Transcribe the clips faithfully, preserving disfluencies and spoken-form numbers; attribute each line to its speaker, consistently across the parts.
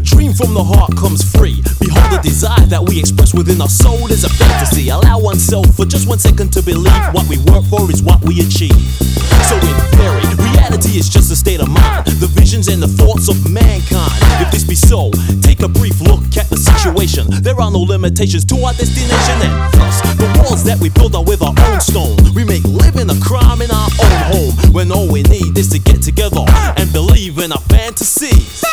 Speaker 1: dream from the heart comes free. Behold, the desire that we express within our soul is a fantasy. Allow oneself for just one second to believe what we work for is what we achieve. So in theory, reality is just a state of mind, the visions and the thoughts of mankind. If this be so, take a brief look at the situation. There are no limitations to our destination, and thus the walls that we build are with our own stone. We make living a crime in our own home, when all we need is to get together and believe in our fantasies.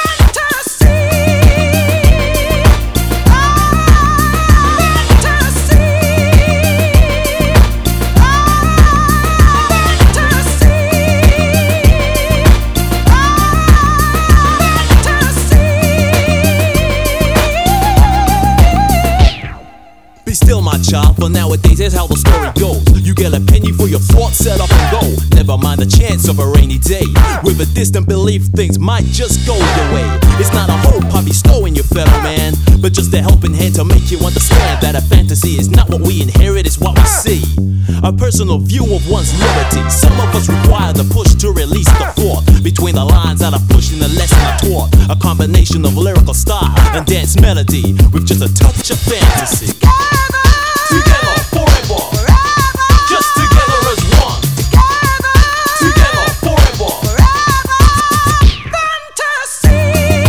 Speaker 1: Be still, my child, for nowadays here's how the story goes. You get a penny for your thoughts, set up and go. Never mind the chance of a rainy day. With a distant belief, things might just go your way. It's not a hope I bestow in your fellow man, but just a helping hand to make you understand that a fantasy is not what we inherit, it's what we see. A personal view of one's liberty. Some of us require the push to release the thought between the lines that are pushing the lesson I taught. A combination of lyrical style and dance melody with just a touch of fantasy. Together forever, forever. Just together as one. Together, together forever, forever. Fantasy,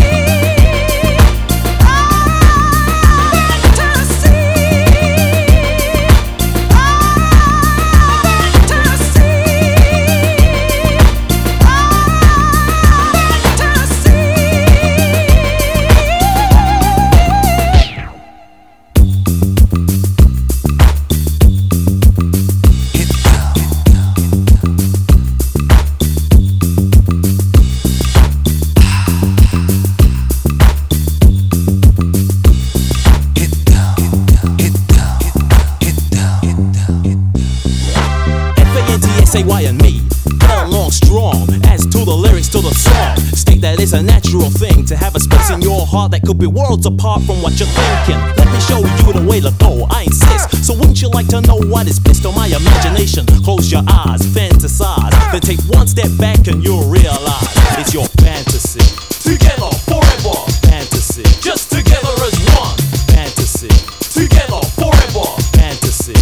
Speaker 1: ah, fantasy, ah, fantasy, say why and me, get along strong. As to the lyrics to the song, state that it's a natural thing to have a space in your heart that could be worlds apart from what you're thinking. Let me show you the way to go, I insist. So wouldn't you like to know what is based on my imagination? Close your eyes, fantasize, then take one step back and you'll realize it's your fantasy. Together forever, fantasy. Just together as one, fantasy. Together forever, fantasy.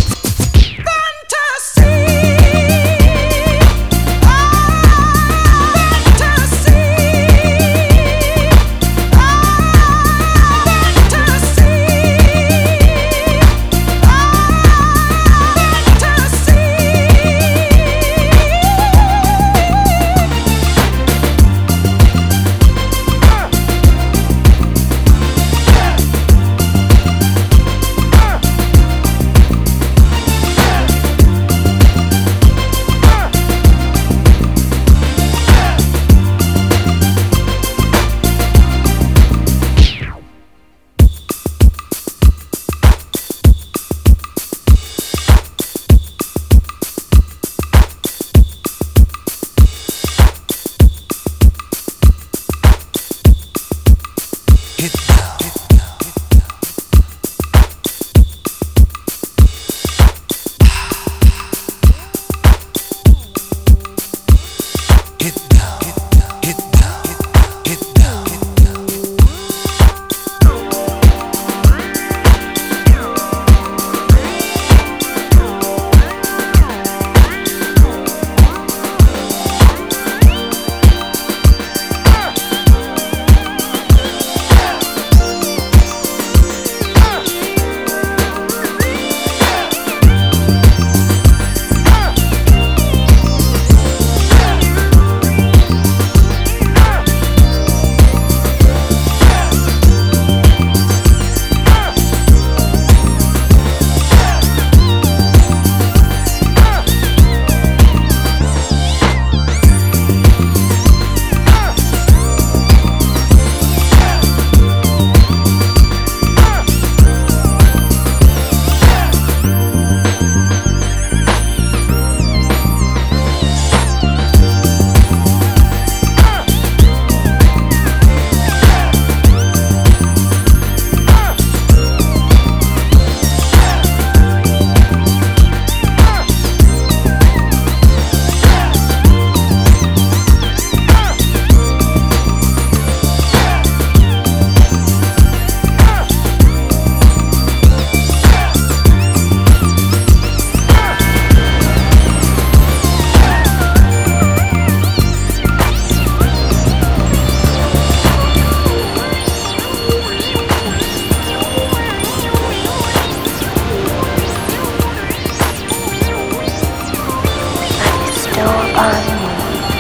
Speaker 2: upon me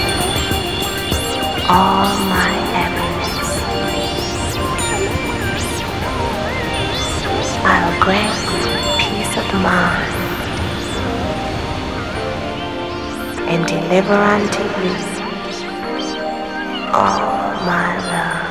Speaker 2: all my heaviness. I will grant you peace of mind and deliver unto you all my love.